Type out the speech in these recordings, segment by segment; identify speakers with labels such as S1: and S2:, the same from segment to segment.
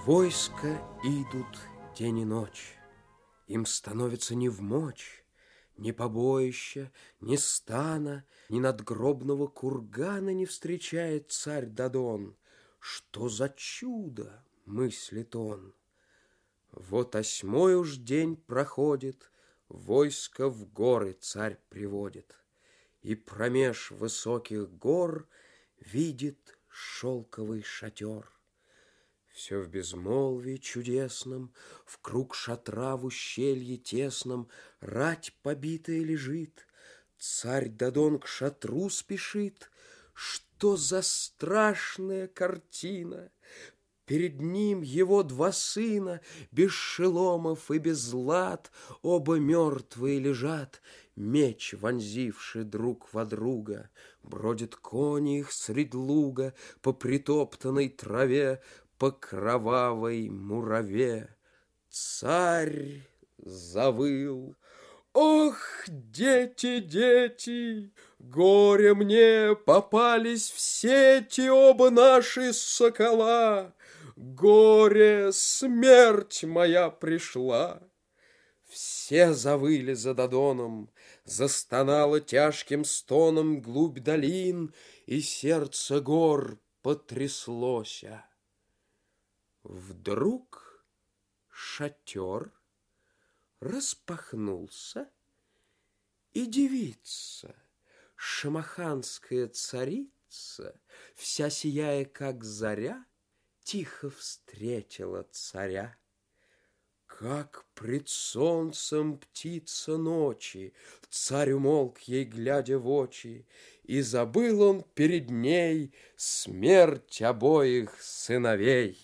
S1: Войска идут день и ночь, им становится невмочь ни побоища, ни стана, ни надгробного кургана не встречает царь Дадон. Что за чудо, мыслит он. Вот 8-й уж день проходит, войско в горы царь приводит, и промеж высоких гор видит шелковый шатер. Все в безмолвии чудесном, в круг шатра в ущелье тесном рать побитая лежит. Царь Дадон к шатру спешит. Что за страшная картина! Перед ним его 2 сына, без шеломов и без лад, оба мертвые лежат, меч вонзивший друг во друга. Бродят кони их средь луга по притоптанной траве, по кровавой мураве. Царь завыл: ох, дети, дети, горе мне, попались в сети оба наши сокола. Горе, смерть моя пришла. Все завыли за Дадоном, застонало тяжким стоном глубь долин, и сердце гор потряслося. Вдруг шатер распахнулся, и девица, шамаханская царица, вся сияя, как заря, тихо встретила царя. Как пред солнцем птица ночи, царь умолк ей, глядя в очи, и забыл он перед ней смерть обоих сыновей.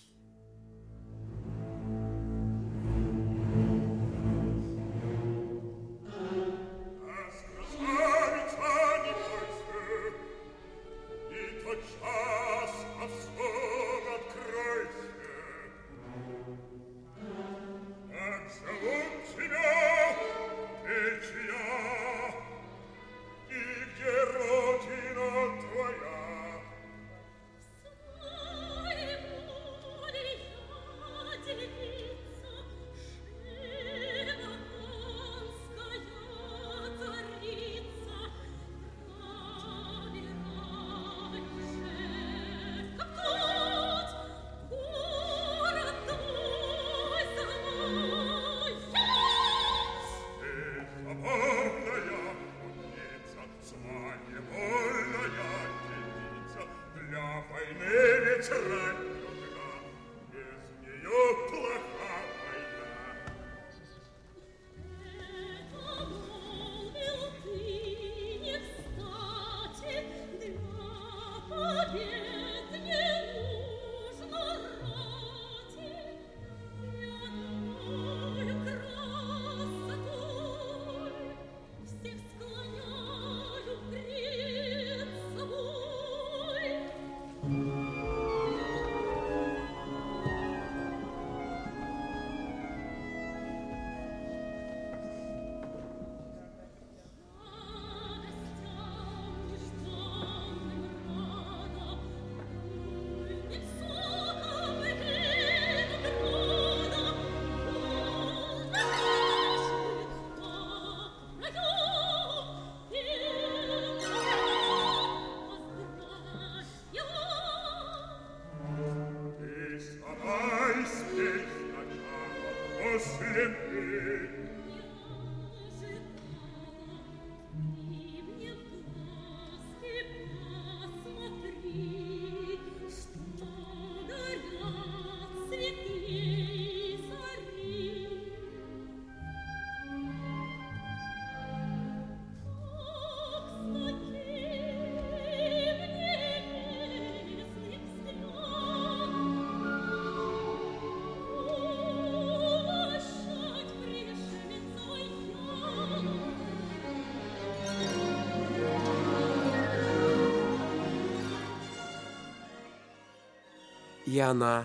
S1: И она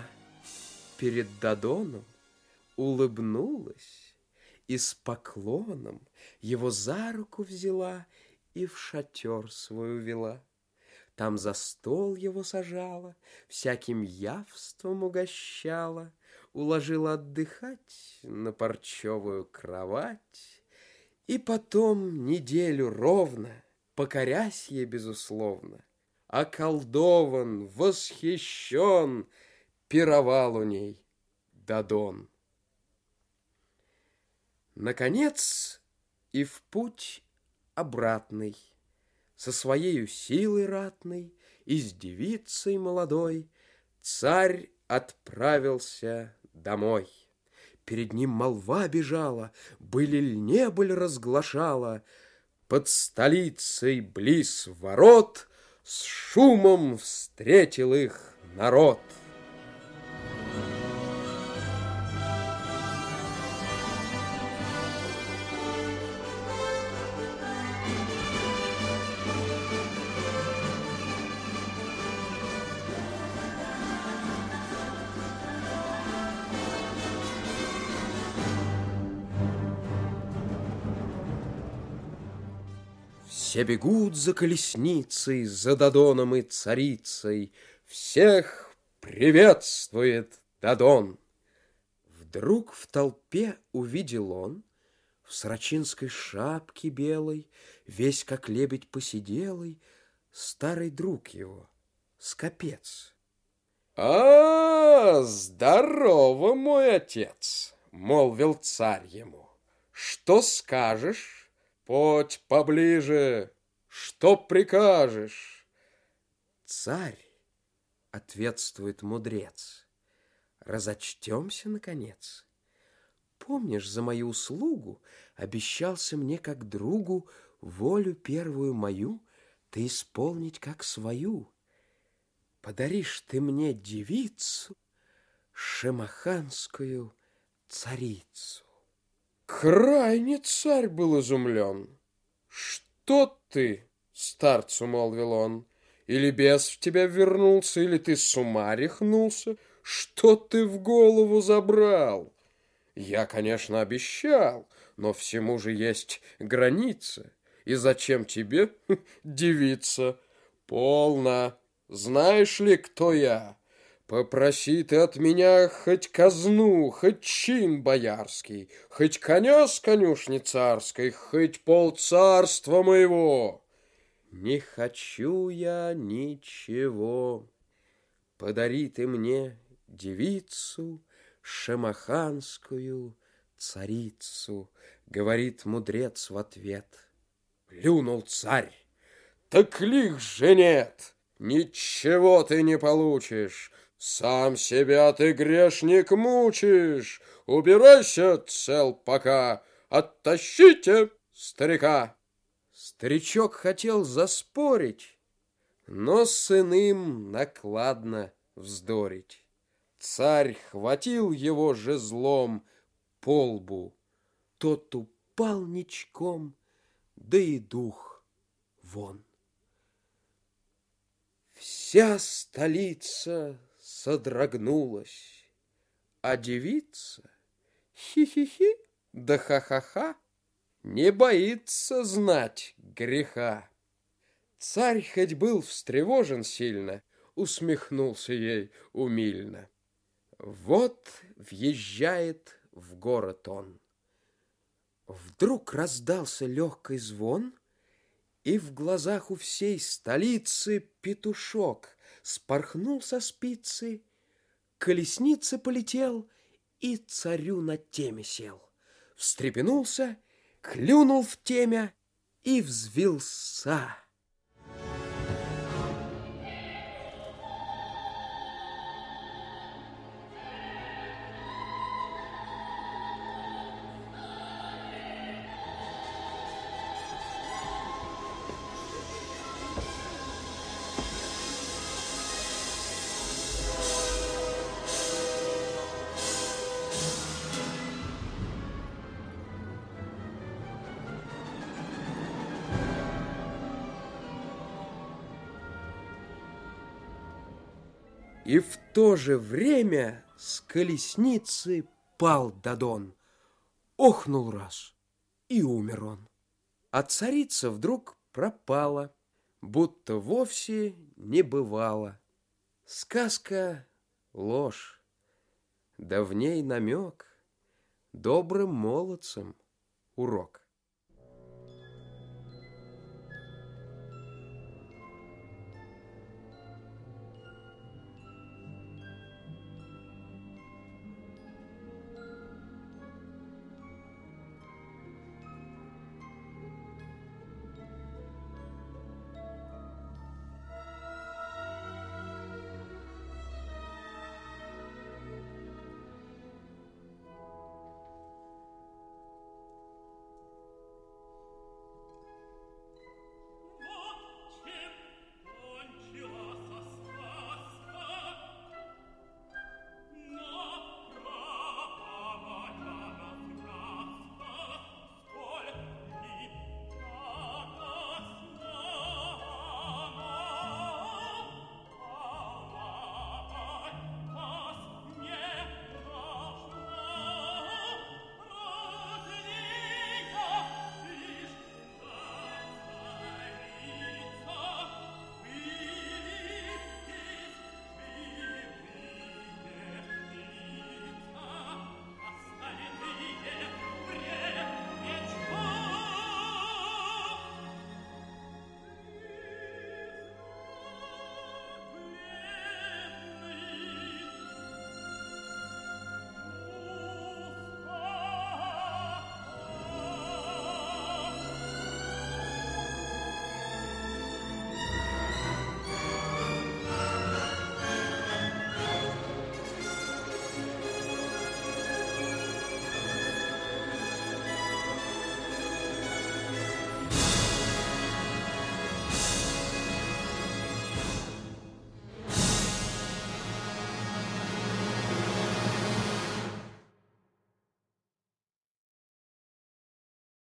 S1: перед Дадоном улыбнулась и с поклоном его за руку взяла и в шатер свой увела. Там за стол его сажала, всяким явством угощала, уложила отдыхать на парчевую кровать. И потом неделю ровно, покорясь ей безусловно, околдован, восхищен, пировал у ней Дадон. Наконец и в путь обратный, со своею силой ратной и с девицей молодой, царь отправился домой. Перед ним молва бежала, были ль не быль разглашала. Под столицей близ ворот с шумом встретил их народ. Все бегут за колесницей, за Дадоном и царицей. Всех приветствует Дадон. Вдруг в толпе увидел он в сорочинской шапке белой, весь как лебедь посиделый, старый друг его, Скопец. Здорово, мой отец, молвил царь ему. Что скажешь? Подь поближе, что прикажешь? Царь, ответствует мудрец, разочтемся, наконец. Помнишь, за мою услугу обещался мне как другу волю первую мою ты исполнить как свою. Подаришь ты мне девицу, шамаханскую царицу. Крайне царь был изумлен. Что ты, старцу, молвил он, или бес в тебя вернулся, или ты с ума рехнулся? Что ты в голову забрал? Я, конечно, обещал, но всему же есть граница. И зачем тебе девица? Полно. Знаешь ли, кто я? Попроси ты от меня хоть казну, хоть чин боярский, хоть коня с конюшни царской, хоть полцарства моего. Не хочу я ничего. Подари ты мне девицу, шамаханскую царицу, говорит мудрец в ответ. Плюнул царь. Так лих же нет, ничего ты не получишь. Сам себя ты, грешник, мучишь. Убирайся, цел пока, оттащите старика. Старичок хотел заспорить, но с иным накладно вздорить. Царь хватил его жезлом по лбу. Тот упал ничком, да и дух вон. Вся столица содрогнулась, а девица, хи-хи-хи, да ха-ха-ха, не боится знать греха. Царь хоть был встревожен сильно, усмехнулся ей умильно. Вот въезжает в город он. Вдруг раздался легкий звон, и в глазах у всей столицы петушок спорхнул со спицы, к колеснице полетел и царю на теме сел. Встрепенулся, клюнул в темя и взвился. И в то же время с колесницы пал Дадон. Охнул раз, и умер он. А царица вдруг пропала. будто вовсе не бывало. Сказка — ложь, да в ней намек, добрым молодцам урок.